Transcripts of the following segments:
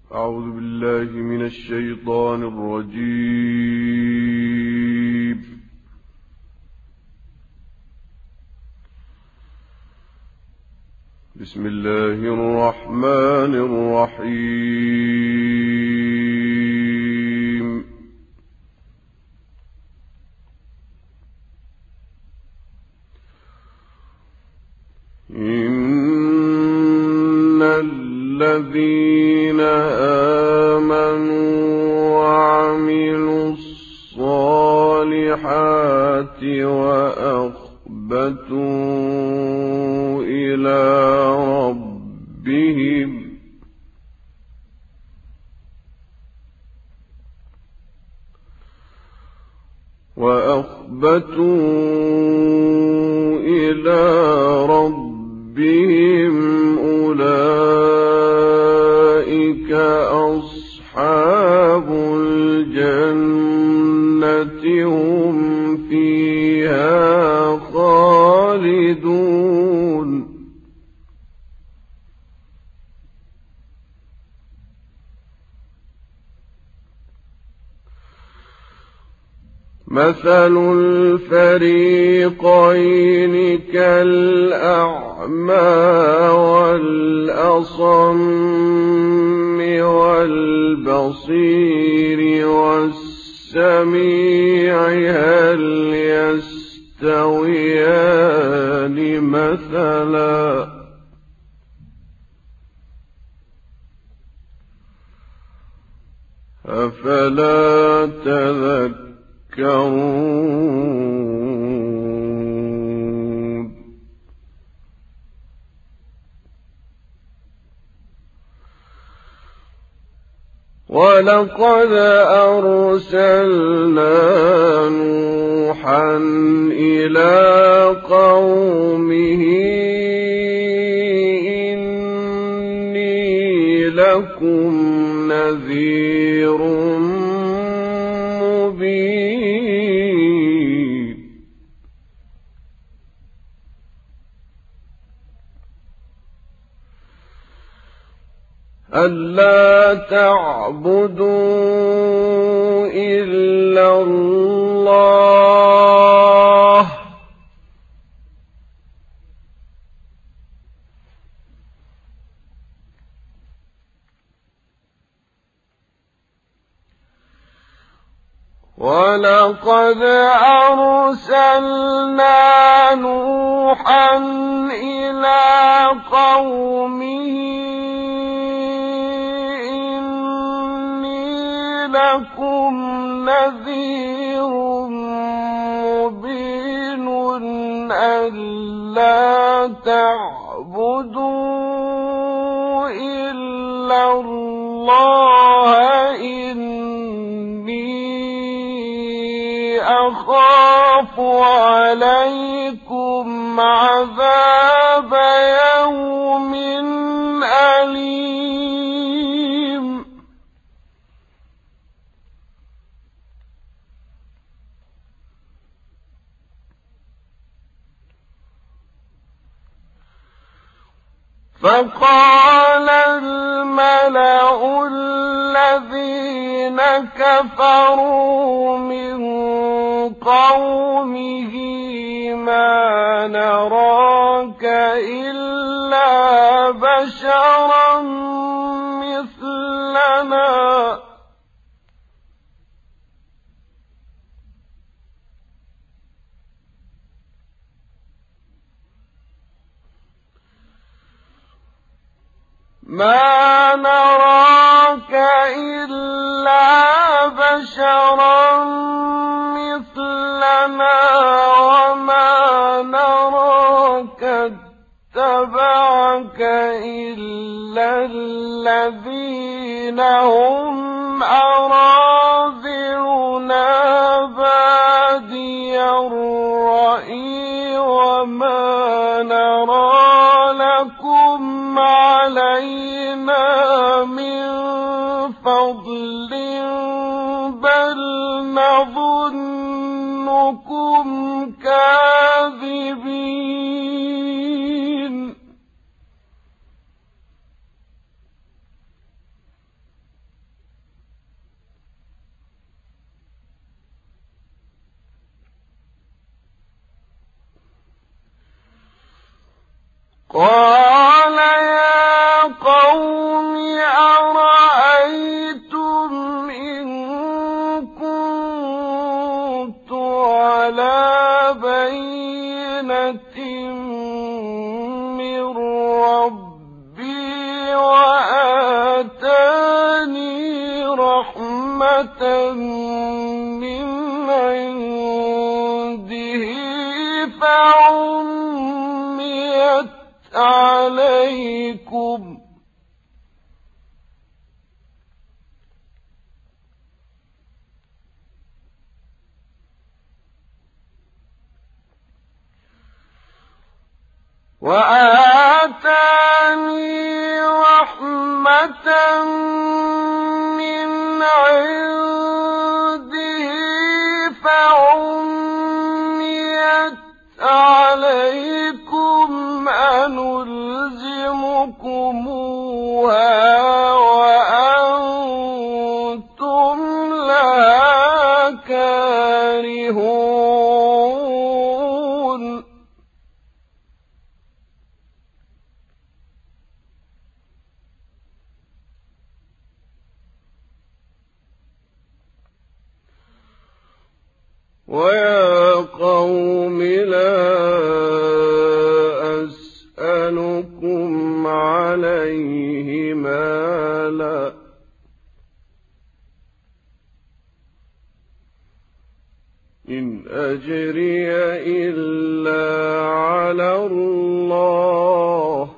أعوذ بالله من الشيطان الرجيم. بسم الله الرحمن الرحيم. إن الذين آمنوا وعملوا الصالحات وأخبتوا إلى ربهم أولئك أصحاب الجنة هم فيها خالدون. مثل الفريقين كالأعمى والأصم والبصير والسميع هل يستويان مثلا أفلا تذكرون. ولقد أرسلنا نوحا إلى قومه إني لكم نذير مبين. ألا تعبدوا إلا الله ولقد أرسلنا نوحا إلى قومه إني لكم نذير مبين ألا تعبدوا إلا الله أخاف عليكم عذاب يوم أليم. فقال الملأ الذين كفروا من قومه ما نراك إلا بشرا مثلنا وما نراك اتبعك إلا الذين هم أراذلنا بادي الرأي وما نرى لكم علينا من فضل بل نظنكم كاذبين. قال يا قوم أرأيتم إن كنت على بينة من ربي وآتاني رحمة من عنده فعميت عليكم وآتاني رحمة من عنده فعميت عليكم أنلزمكموها وأنتم لها كارهون ويا قوم لا أسألكم عليه مالا إن أجري إلا على الله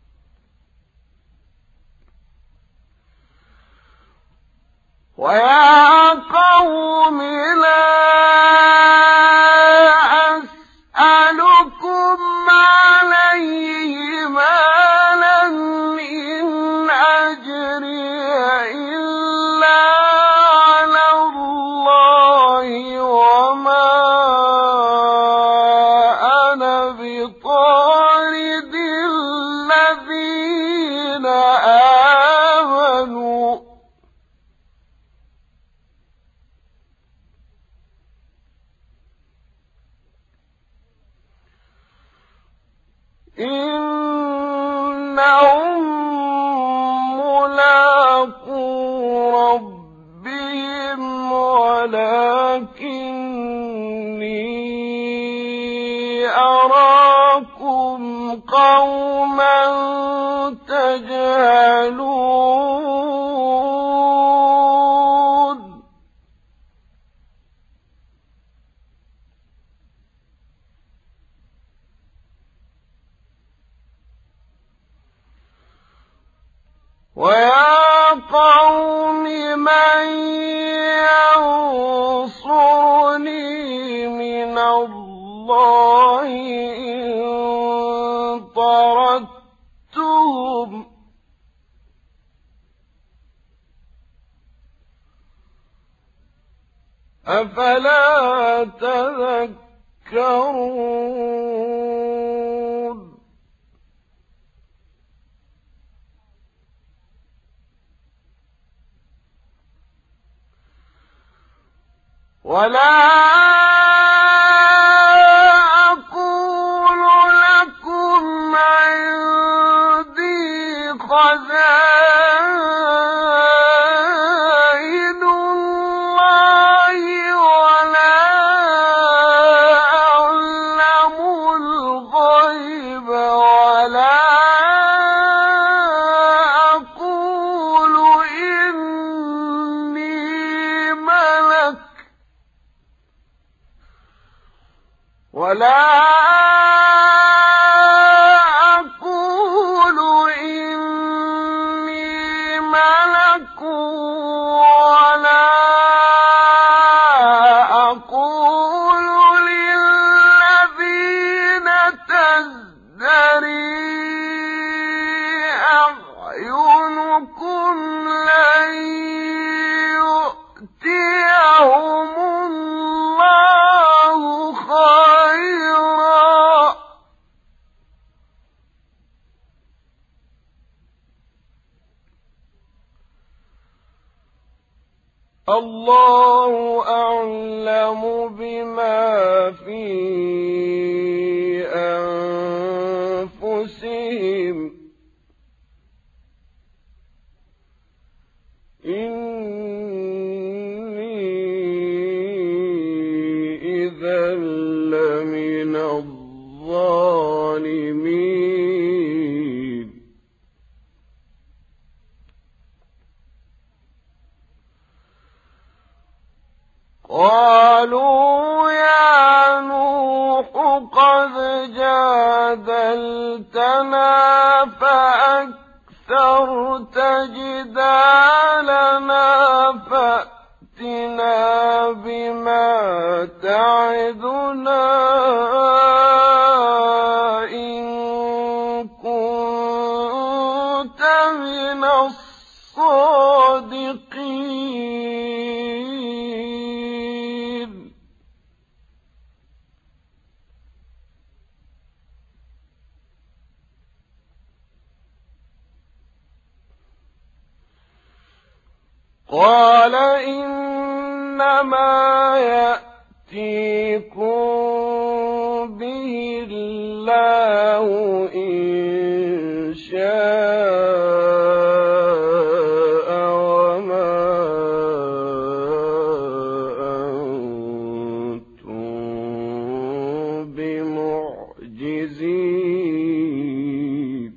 ويا قوم لا أسألكم عليه مالا إن أجري إلا على الله وما أنا بطارد الذين آمنوا إنهم ملاقو ربهم ولكني أراكم قوما تجهلون ويا قوم من ينصرني من الله إن طردتهم أفلا تذكرون ولا أقول لكم عندي خزائن الله ولا أعلم الغيب ولا أقول إني ملك ولا أقول إني ملك ولا أقول للذين تزدري أعينكم لن يؤتيهم الله خيرا الله أعلم بما في أنفسهم قالوا يا نوح قد جادلتنا فأكثرت جدالنا فأتنا بما تعدنا إن كنت من الصادقين. قال إنما يأتيكم به الله إن شاء وما أنتم بمعجزين.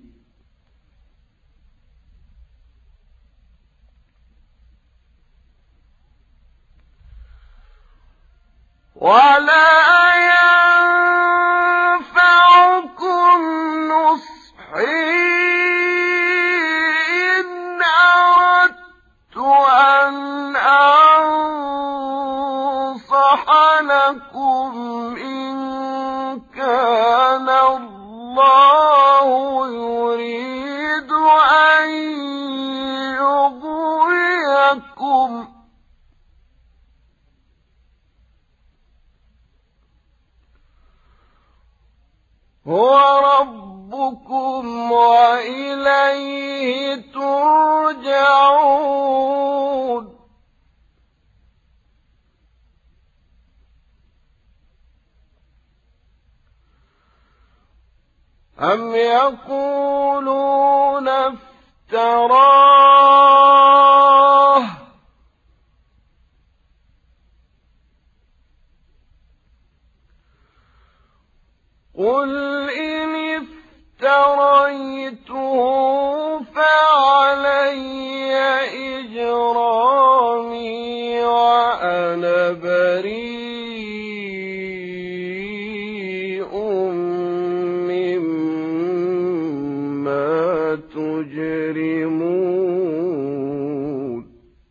ولا ينفعكم نصحي إن أردت أن أنصح لكم إن كان الله يريد أن يغويكم هو ربكم وإليه ترجعون. أم يقولون افتراه قل إن افتريته فعلي إجرامي وأنا بريء مما تجرمون.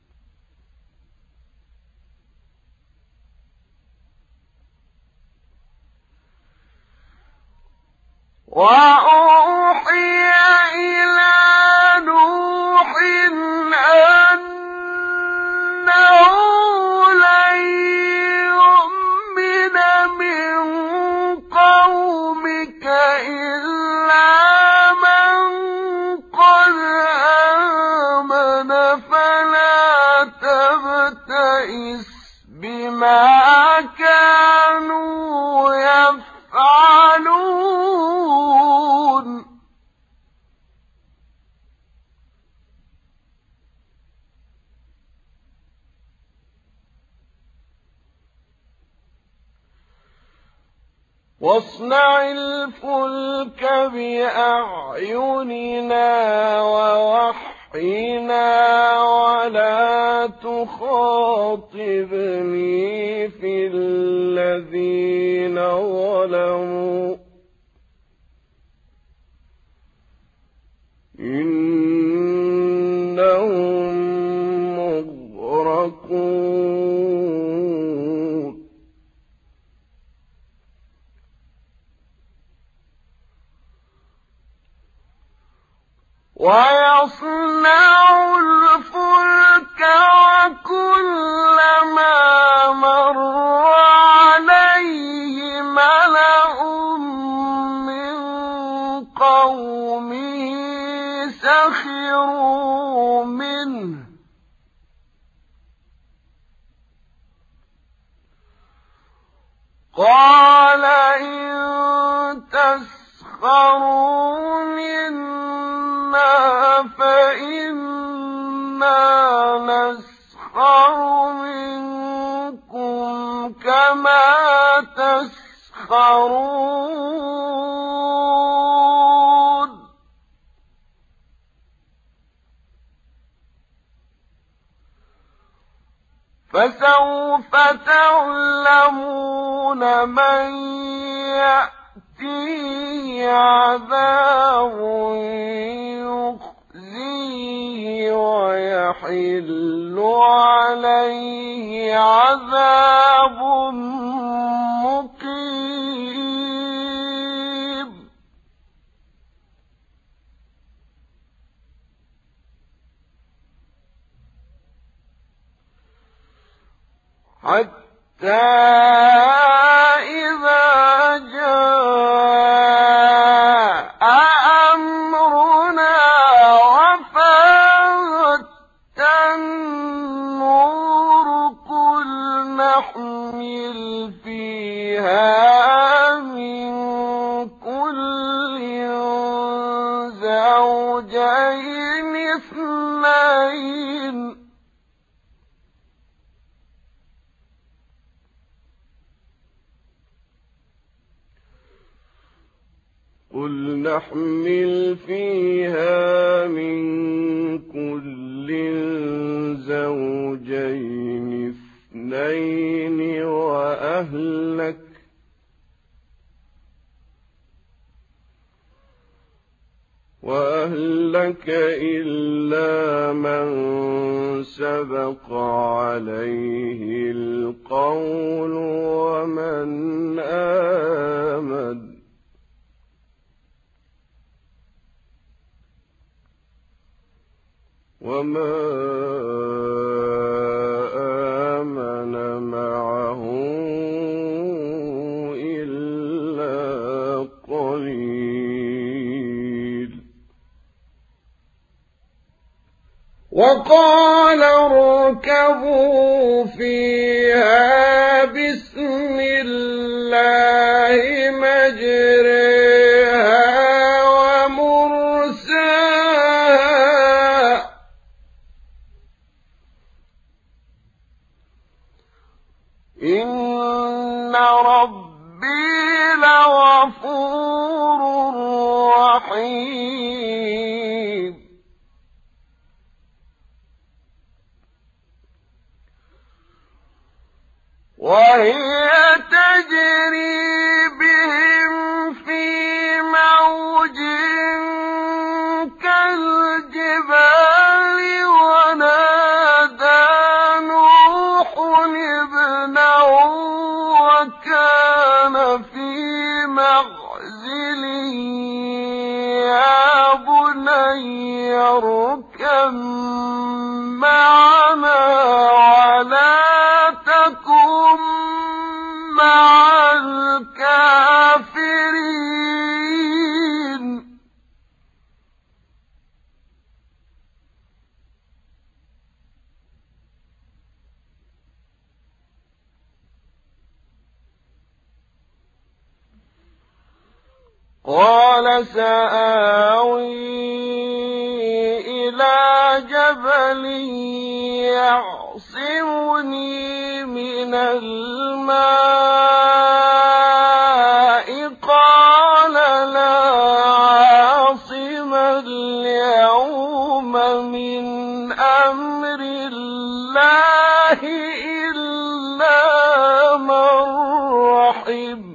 وأوحي إلى نوح أنه لن يؤمن من قومك إلا من قد آمن فلا تبتئس بما كانوا يفعلون. واصنع الفلك بأعيننا ووحينا ولا تخاطبني في الذين ظلموا إنهم مغرقون. ويصنع الفلك وكلما مر عليه ملأ من قومه سخروا منه قال إن تسخروا منا فإنا نسخر منكم كما تسخرون. فسوف تعلمون من يأتيه عذاب يخزيه ويحل عليه عذاب مقيم. حتى إذا جاء أمرنا وفارت النور قل نحمل فيها من كل زوجين اثنين وأهلك إلا من سبق عليه القول ومن آمن وما آمن معه إلا قليل. وقال اركبوا فيها بسم الله مجريها ومرساها إن ربي لغفور رحيم. وهي تجري بهم في موج كالجبال ونادى نوح ابنه وكان في معزل يا بني اركب معنا ولا تكن مع الكافرين. قال سآوي إلى جبل يعصمني من الماء قال لا عاصم اليوم من أمر الله إلا من رحم.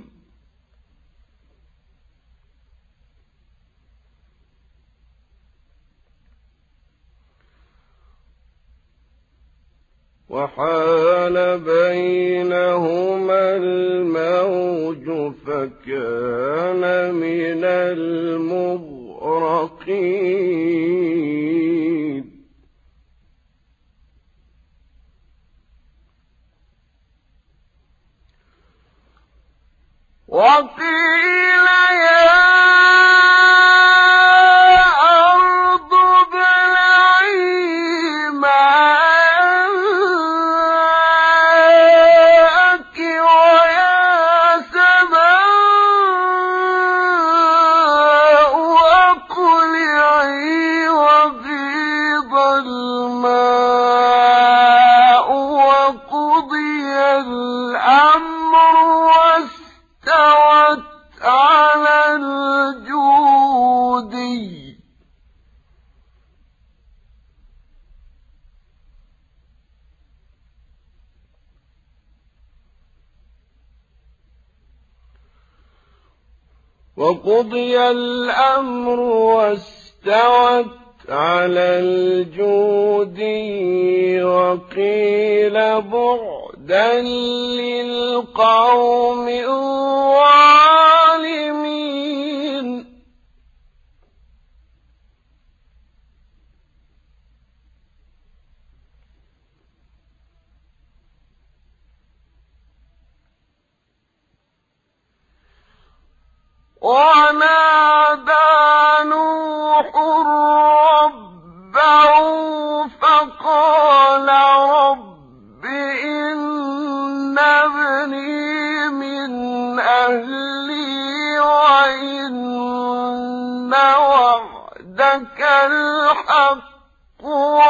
وحال بينهما الموج فكان من المغرقين. وقيل يا أرض ابلعي ماءك ويا سماء أقلعي وغيض الماء وقضي الأمر واستوت على الجودي. وقضي الأمر واستوت على الجود وقيل بعدا للقوم الظالمين ونادى نوح ربه فقال رب إن ابني من أهلي وإن وعدك الحق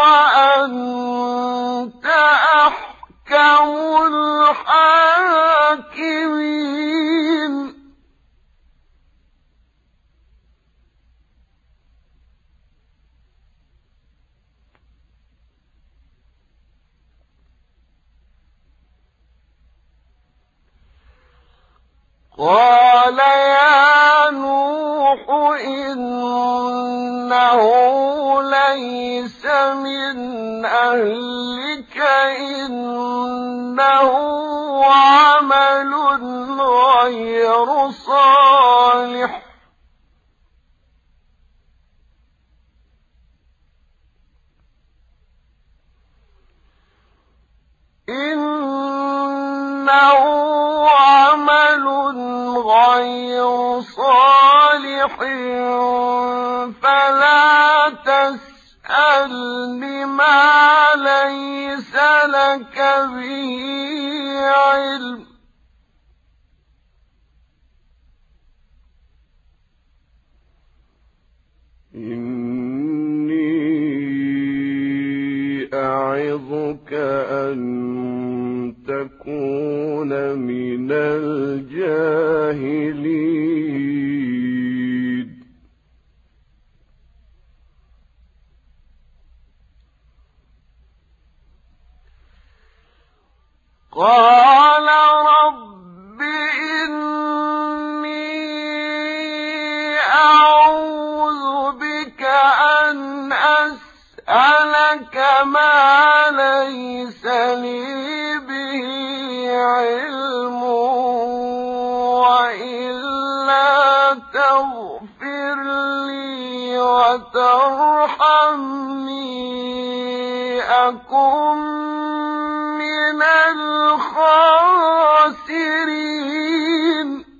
وأنت أحكم الحاكمين قال يا نوح إنه ليس من أهلك إنه عمل غير صالح غير صالح فلا تسألني ما ليس لك به علم إني أعظك أن تكون من الجاهلين قال رب إني أعوذ بك أن أسألك ما ليس لي به علم وإلا تغفر لي وترحمني أكن من الخاسرين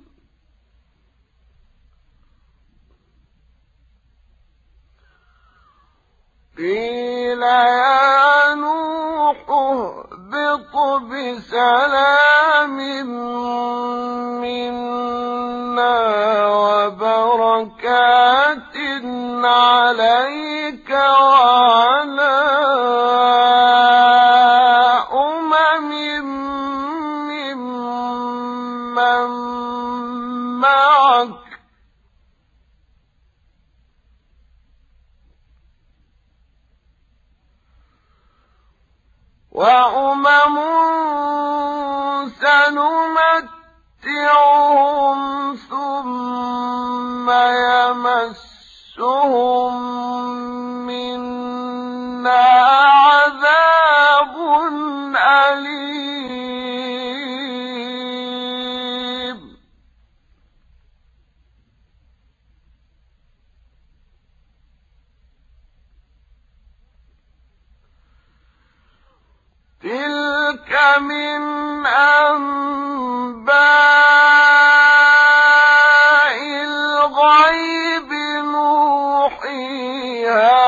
قيل يا نوح اهبط بسلام منا وبركات عليك وعلى ممن معك وأمم سنمتعهم ثم يمسهم منا عذاب أليم تلك من أنباء الغيب نوحيها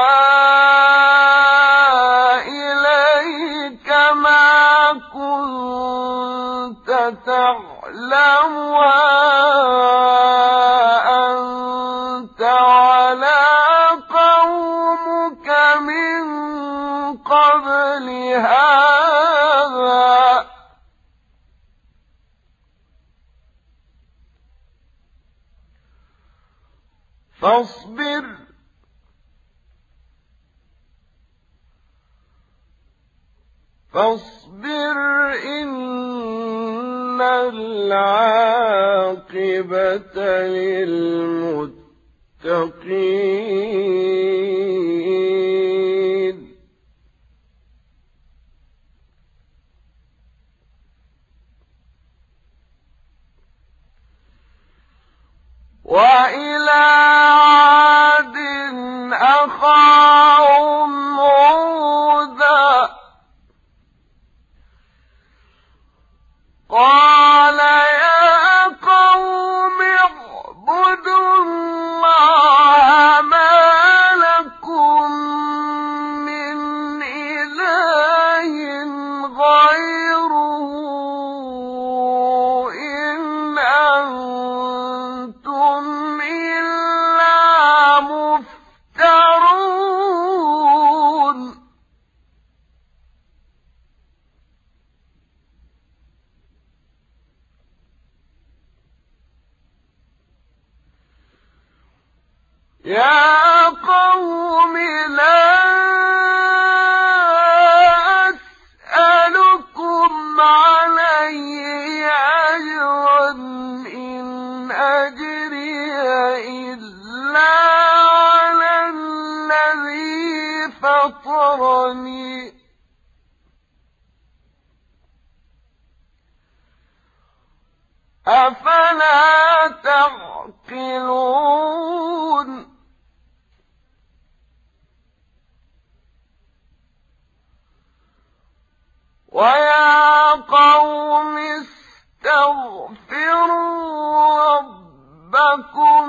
إليك ما كنت تعلمها أنت ولا قومك من قبل هذا فاصبر إن إِنَّ الْعَاقِبَةَ لِلْمُتَّقِينَ وَإِلَىٰ عَادٍ أَخَاهُمْ هُودًا قَالَ يَا قَوْمِ اعْبُدُوا اللَّهَ مَا لَكُم مِّنْ إِلَٰهٍ غَيْرُهُ إِنْ أَنتُمْ إِلَّا مُفْتَرُونَ يَا قَوْمِ لَا أَسْأَلُكُمْ عَلَيْهِ أَجْرًا إِنْ أَجْرِيَ إِلَّا عَلَى الَّذِي فَطَرَنِي ۚ أَفَلَا تَعْقِلُونَ وَيَا قَوْمِ اسْتَغْفِرُوا رَبَّكُمْ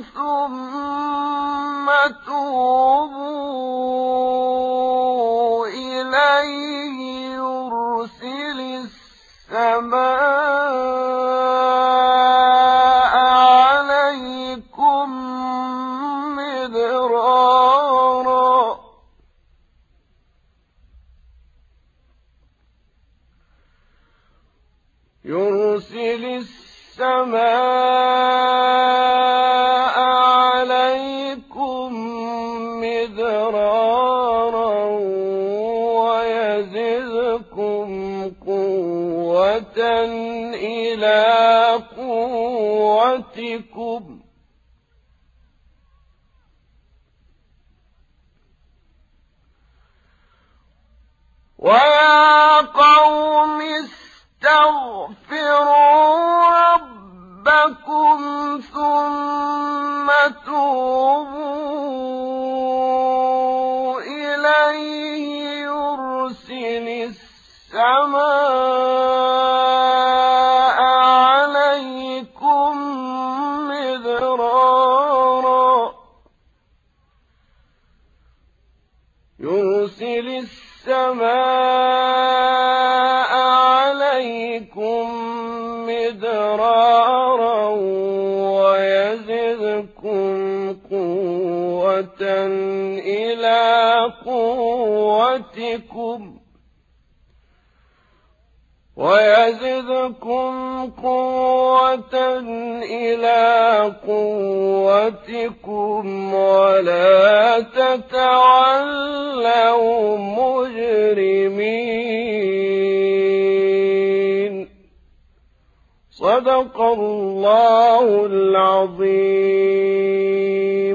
ثُمَّ تُوبُوا إِلَيْهِ يُرْسِلِ السَّمَاءَ عَلَيْكُم مِّدْرَارًا وَيَزِدْكُمْ قُوَّةً إِلَىٰ قُوَّتِكُمْ وَيَا قَوْمِ اسْتَغْفِرُوا رَبَّكُمْ ثُمَّ تُوبُوا إِلَيْهِ يُرْسِلِ السَّمَاءَ عَلَيْكُم مِّدْرَارًا وَيَزِدْكُمْ قُوَّةً إِلَىٰ قُوَّتِكُمْ وَلَا تَتَوَلَّوْا مُجْرِمِينَ صدق الله العظيم.